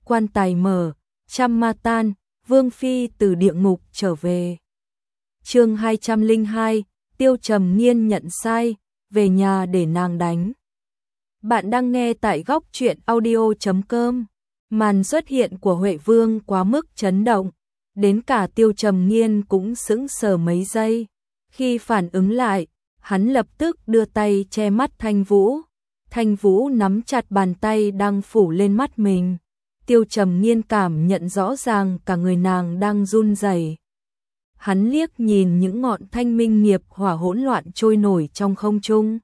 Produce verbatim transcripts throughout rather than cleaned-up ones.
quan tài mở, trăm ma tan, Vương Phi từ địa ngục trở về. Chương hai trăm lẻ hai, Tiêu Trầm Nghiên nhận sai, về nhà để nàng đánh. Bạn đang nghe tại góc truyện audio chấm com. Màn xuất hiện của Huệ Vương quá mức chấn động, đến cả Tiêu Trầm Nghiên cũng sững sờ mấy giây. Khi phản ứng lại, hắn lập tức đưa tay che mắt Thanh Vũ. Thanh Vũ nắm chặt bàn tay đang phủ lên mắt mình. Tiêu Trầm Nghiên cảm nhận rõ ràng cả người nàng đang run rẩy. Hắn liếc nhìn những ngọn thanh minh nghiệp hỏa hỗn loạn trôi nổi trong không trung.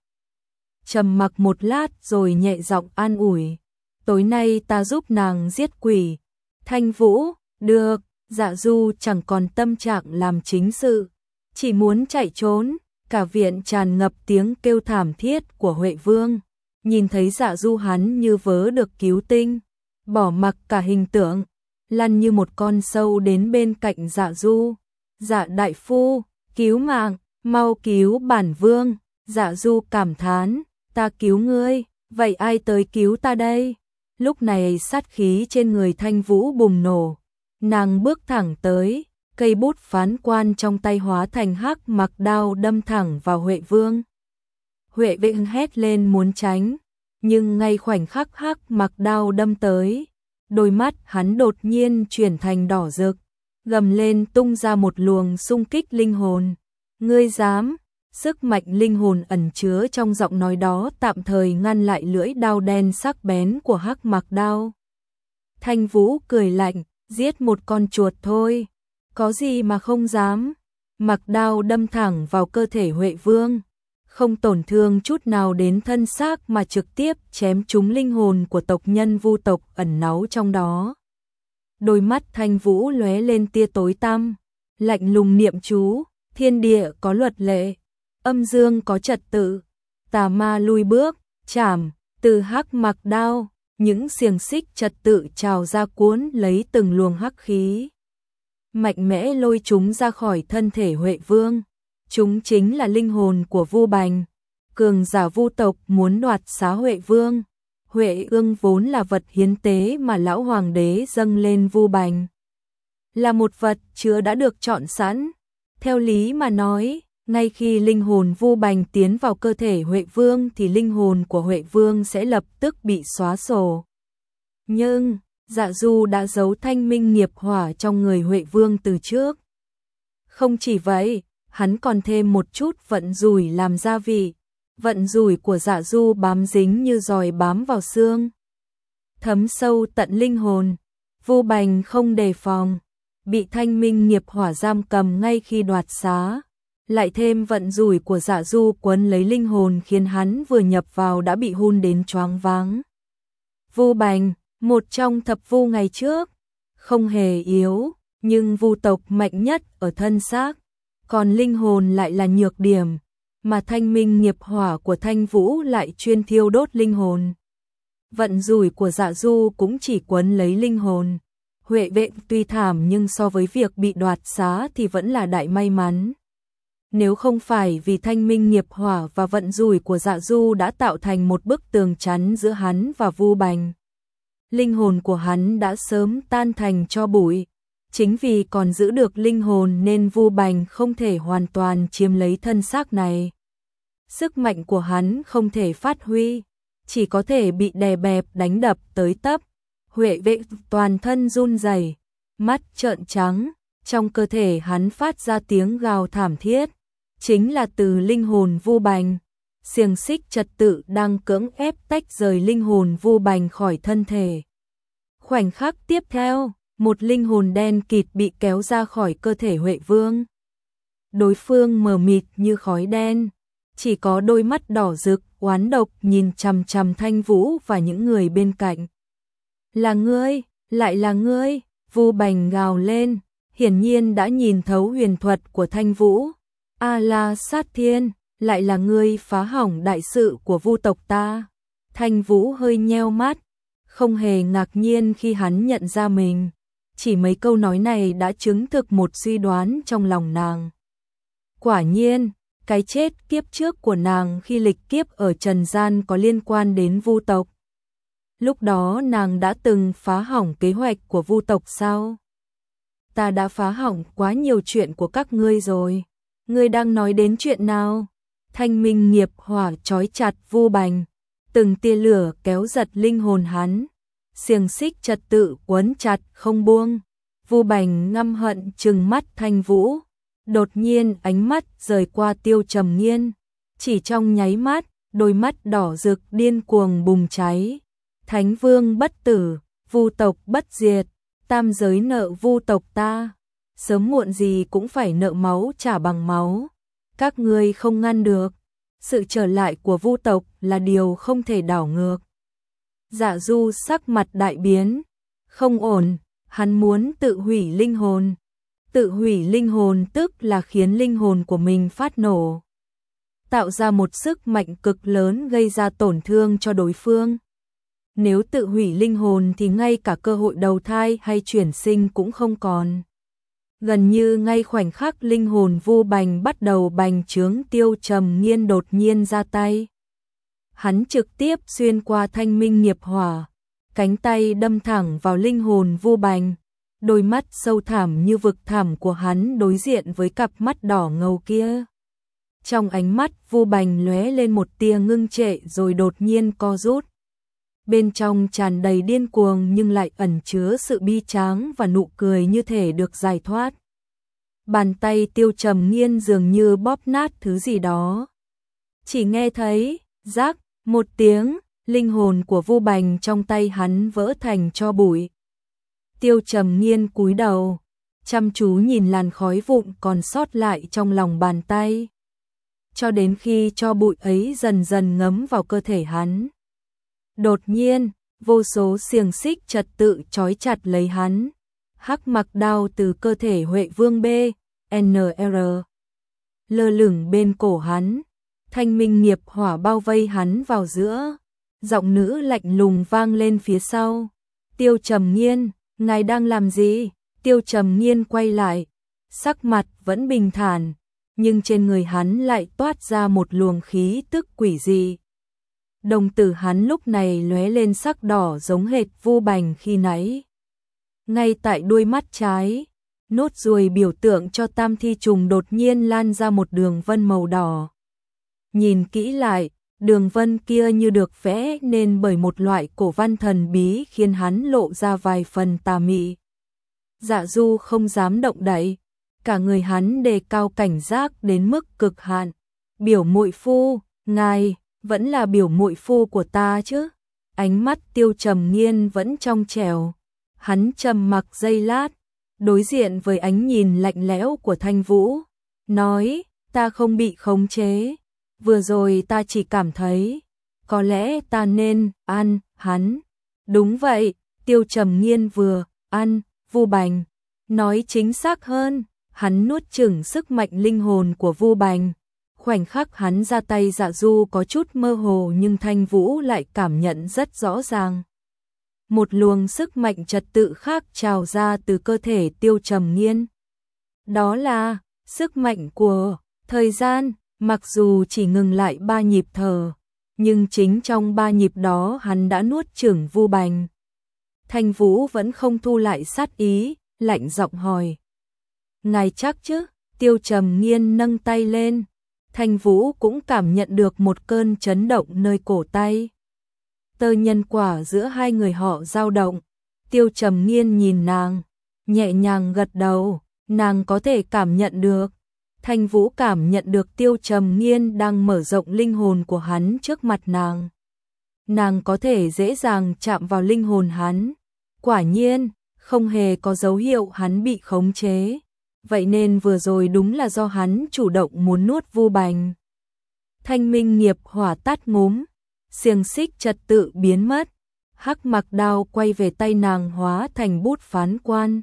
Trầm mặc một lát rồi nhẹ giọng an ủi. Tối nay ta giúp nàng giết quỷ. Thanh Vũ, được, Dạ Du chẳng còn tâm trạng làm chính sự. Chỉ muốn chạy trốn, cả viện tràn ngập tiếng kêu thảm thiết của Huệ Vương. Nhìn thấy Dạ Du hắn như vớ được cứu tinh. Bỏ mặc cả hình tượng, lăn như một con sâu đến bên cạnh Dạ Du. Dạ đại phu, cứu mạng, mau cứu bản vương. Dạ Du cảm thán, ta cứu ngươi, vậy ai tới cứu ta đây? Lúc này sát khí trên người Thanh Vũ bùng nổ. Nàng bước thẳng tới, cây bút phán quan trong tay hóa thành hắc mặc đao đâm thẳng vào Huệ Vương. Huệ Vương hét lên muốn tránh, nhưng ngay khoảnh khắc hắc mặc đao đâm tới, đôi mắt hắn đột nhiên chuyển thành đỏ rực, gầm lên tung ra một luồng xung kích linh hồn. Ngươi dám? Sức mạnh linh hồn ẩn chứa trong giọng nói đó tạm thời ngăn lại lưỡi đao đen sắc bén của hắc mặc đao. Thanh Vũ cười lạnh, giết một con chuột thôi, có gì mà không dám. Mặc đao đâm thẳng vào cơ thể Huệ Vương, không tổn thương chút nào đến thân xác mà trực tiếp chém trúng linh hồn của tộc nhân Vu tộc ẩn náu trong đó. Đôi mắt Thanh Vũ lóe lên tia tối tăm, lạnh lùng niệm chú, thiên địa có luật lệ, âm dương có trật tự, tà ma lui bước, chảm, từ hắc mặc đao, những xiềng xích trật tự trào ra cuốn lấy từng luồng hắc khí. Mạnh mẽ lôi chúng ra khỏi thân thể Huệ Vương. Chúng chính là linh hồn của Vu Bành, cường giả Vu tộc muốn đoạt xá Huệ Vương. Huệ Ương vốn là vật hiến tế mà lão hoàng đế dâng lên Vu Bành, là một vật chứa đã được chọn sẵn. Theo lý mà nói, ngay khi linh hồn Vu Bành tiến vào cơ thể Huệ Vương thì linh hồn của Huệ Vương sẽ lập tức bị xóa sổ. Nhưng, Dạ Du đã giấu thanh minh nghiệp hỏa trong người Huệ Vương từ trước. Không chỉ vậy, hắn còn thêm một chút vận rủi làm gia vị. Vận rủi của Dạ Du bám dính như giòi bám vào xương, thấm sâu tận linh hồn. Vu Bành không đề phòng, bị thanh minh nghiệp hỏa giam cầm ngay khi đoạt xá. Lại thêm vận rủi của Dạ Du quấn lấy linh hồn khiến hắn vừa nhập vào đã bị hun đến choáng váng. Vu Bành, một trong thập vu ngày trước, không hề yếu, nhưng Vu tộc mạnh nhất ở thân xác, còn linh hồn lại là nhược điểm, mà thanh minh nghiệp hỏa của Thanh Vũ lại chuyên thiêu đốt linh hồn. Vận rủi của Dạ Du cũng chỉ quấn lấy linh hồn. Huệ Vệ tuy thảm nhưng so với việc bị đoạt xá thì vẫn là đại may mắn. Nếu không phải vì thanh minh nghiệp hỏa và vận rủi của Dạ Du đã tạo thành một bức tường chắn giữa hắn và Vu Bành, linh hồn của hắn đã sớm tan thành tro bụi. Chính vì còn giữ được linh hồn nên Vu Bành không thể hoàn toàn chiếm lấy thân xác này. Sức mạnh của hắn không thể phát huy, chỉ có thể bị đè bẹp đánh đập tới tấp. Huệ Vệ toàn thân run rẩy, mắt trợn trắng, trong cơ thể hắn phát ra tiếng gào thảm thiết, chính là từ linh hồn Vu Bành. Xiềng xích trật tự đang cưỡng ép tách rời linh hồn Vu Bành khỏi thân thể. Khoảnh khắc tiếp theo, một linh hồn đen kịt bị kéo ra khỏi cơ thể Huệ Vương. Đối phương mờ mịt như khói đen, chỉ có đôi mắt đỏ rực, oán độc nhìn chằm chằm Thanh Vũ và những người bên cạnh. Là ngươi, lại là ngươi, Vu Bành gào lên, hiển nhiên đã nhìn thấu huyền thuật của Thanh Vũ. A La Sát Thiên, lại là ngươi phá hỏng đại sự của Vu tộc ta. Thanh Vũ hơi nheo mắt, không hề ngạc nhiên khi hắn nhận ra mình. Chỉ mấy câu nói này đã chứng thực một suy đoán trong lòng nàng. Quả nhiên, cái chết kiếp trước của nàng khi lịch kiếp ở trần gian có liên quan đến Vu tộc. Lúc đó nàng đã từng phá hỏng kế hoạch của Vu tộc sao? Ta đã phá hỏng quá nhiều chuyện của các ngươi rồi. Ngươi đang nói đến chuyện nào? Thanh minh nghiệp hỏa trói chặt Vu Bành, từng tia lửa kéo giật linh hồn hắn, xiềng xích trật tự quấn chặt không buông. Vu Bành ngăm hận trừng mắt Thanh Vũ, đột nhiên ánh mắt rời qua Tiêu Trầm Nghiên, chỉ trong nháy mắt, đôi mắt đỏ rực điên cuồng bùng cháy. Thánh vương bất tử, Vu tộc bất diệt, tam giới nợ Vu tộc ta, sớm muộn gì cũng phải nợ máu trả bằng máu. Các ngươi không ngăn được, sự trở lại của Vu tộc là điều không thể đảo ngược. Dạ Du sắc mặt đại biến, không ổn, hắn muốn tự hủy linh hồn. Tự hủy linh hồn tức là khiến linh hồn của mình phát nổ, tạo ra một sức mạnh cực lớn gây ra tổn thương cho đối phương. Nếu tự hủy linh hồn thì ngay cả cơ hội đầu thai hay chuyển sinh cũng không còn. Gần như ngay khoảnh khắc linh hồn Vu Bành bắt đầu bành trướng, Tiêu Trầm Nghiên đột nhiên ra tay. Hắn trực tiếp xuyên qua thanh minh nghiệp hỏa, cánh tay đâm thẳng vào linh hồn Vu Bành. Đôi mắt sâu thẳm như vực thẳm của hắn đối diện với cặp mắt đỏ ngầu kia. Trong ánh mắt Vu Bành lóe lên một tia ngưng trệ rồi đột nhiên co rút. Bên trong tràn đầy điên cuồng nhưng lại ẩn chứa sự bi tráng và nụ cười như thể được giải thoát. Bàn tay Tiêu Trầm Nghiên dường như bóp nát thứ gì đó. Chỉ nghe thấy, rác, một tiếng, linh hồn của Vu Bành trong tay hắn vỡ thành tro bụi. Tiêu Trầm Nghiên cúi đầu, chăm chú nhìn làn khói vụn còn sót lại trong lòng bàn tay. Cho đến khi tro bụi ấy dần dần ngấm vào cơ thể hắn. Đột nhiên, vô số xiềng xích trật tự trói chặt lấy hắn. Hắc mặc đao từ cơ thể Huệ Vương B, en rờ lơ lửng bên cổ hắn. Thanh minh nghiệp hỏa bao vây hắn vào giữa. Giọng nữ lạnh lùng vang lên phía sau. Tiêu Trầm Nghiên, ngài đang làm gì? Tiêu Trầm Nghiên quay lại, sắc mặt vẫn bình thản, nhưng trên người hắn lại toát ra một luồng khí tức quỷ dị. Đồng tử hắn lúc này lóe lên sắc đỏ giống hệt Vu Bành khi nãy. Ngay tại đuôi mắt trái, nốt ruồi biểu tượng cho tam thi trùng đột nhiên lan ra một đường vân màu đỏ. Nhìn kỹ lại, đường vân kia như được vẽ nên bởi một loại cổ văn thần bí khiến hắn lộ ra vài phần tà mị. Dạ Du không dám động đậy, cả người hắn đề cao cảnh giác đến mức cực hạn. Biểu muội phu, ngài vẫn là biểu muội phu của ta chứ? Ánh mắt Tiêu Trầm Nghiên vẫn trong trẻo. Hắn trầm mặc giây lát, đối diện với ánh nhìn lạnh lẽo của Thanh Vũ, nói, ta không bị khống chế. Vừa rồi ta chỉ cảm thấy, có lẽ ta nên ăn hắn. Đúng vậy, Tiêu Trầm Nghiên vừa ăn Vu Bành. Nói chính xác hơn, hắn nuốt chửng sức mạnh linh hồn của Vu Bành. Khoảnh khắc hắn ra tay, Dạ Du có chút mơ hồ nhưng Thanh Vũ lại cảm nhận rất rõ ràng. Một luồng sức mạnh trật tự khác trào ra từ cơ thể Tiêu Trầm Nghiên. Đó là sức mạnh của thời gian, mặc dù chỉ ngừng lại ba nhịp thở, nhưng chính trong ba nhịp đó hắn đã nuốt chửng Vu Bành. Thanh Vũ vẫn không thu lại sát ý, lạnh giọng hỏi. Ngài chắc chứ? Tiêu Trầm Nghiên nâng tay lên. Thanh Vũ cũng cảm nhận được một cơn chấn động nơi cổ tay. Tơ nhân quả giữa hai người họ dao động. Tiêu Trầm Nghiên nhìn nàng, nhẹ nhàng gật đầu, nàng có thể cảm nhận được. Thanh Vũ cảm nhận được Tiêu Trầm Nghiên đang mở rộng linh hồn của hắn trước mặt nàng. Nàng có thể dễ dàng chạm vào linh hồn hắn. Quả nhiên, không hề có dấu hiệu hắn bị khống chế. Vậy nên vừa rồi đúng là do hắn chủ động muốn nuốt Vu Bành. Thanh minh nghiệp hỏa tắt ngúm, xiềng xích trật tự biến mất. Hắc mặc đao quay về tay nàng hóa thành bút phán quan.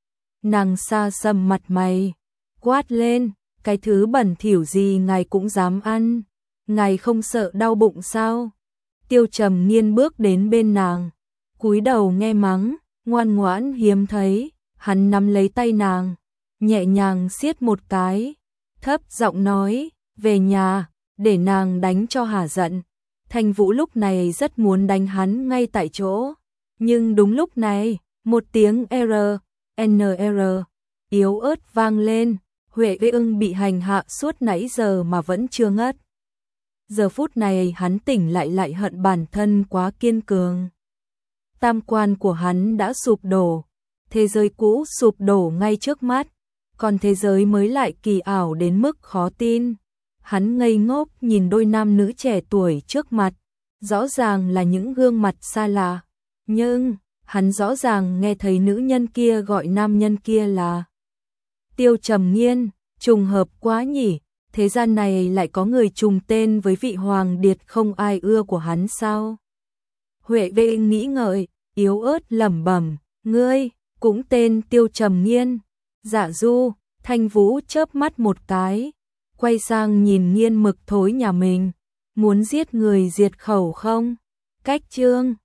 Nàng xa sầm mặt mày, quát lên, cái thứ bẩn thỉu gì ngài cũng dám ăn, ngài không sợ đau bụng sao? Tiêu Trầm Nghiên bước đến bên nàng, cúi đầu nghe mắng, ngoan ngoãn hiếm thấy. Hắn nắm lấy tay nàng, nhẹ nhàng siết một cái, thấp giọng nói, về nhà, để nàng đánh cho hả giận. Thanh Vũ lúc này rất muốn đánh hắn ngay tại chỗ. Nhưng đúng lúc này, một tiếng R, N R, yếu ớt vang lên. Huệ Vệ Ưng bị hành hạ suốt nãy giờ mà vẫn chưa ngất. Giờ phút này hắn tỉnh lại lại hận bản thân quá kiên cường. Tam quan của hắn đã sụp đổ, thế giới cũ sụp đổ ngay trước mắt, còn thế giới mới lại kỳ ảo đến mức khó tin. Hắn ngây ngốc nhìn đôi nam nữ trẻ tuổi trước mặt, rõ ràng là những gương mặt xa lạ, nhưng hắn rõ ràng nghe thấy nữ nhân kia gọi nam nhân kia là Tiêu Trầm Nghiên. Trùng hợp quá nhỉ, thế gian này lại có người trùng tên với vị hoàng điệt không ai ưa của hắn sao? Huệ Vệ nghĩ ngợi, yếu ớt lẩm bẩm, ngươi cũng tên Tiêu Trầm Nghiên. Dạ Du. Thanh Vũ chớp mắt một cái, quay sang nhìn Nghiên Mực Thối nhà mình, muốn giết người diệt khẩu không? Cách chương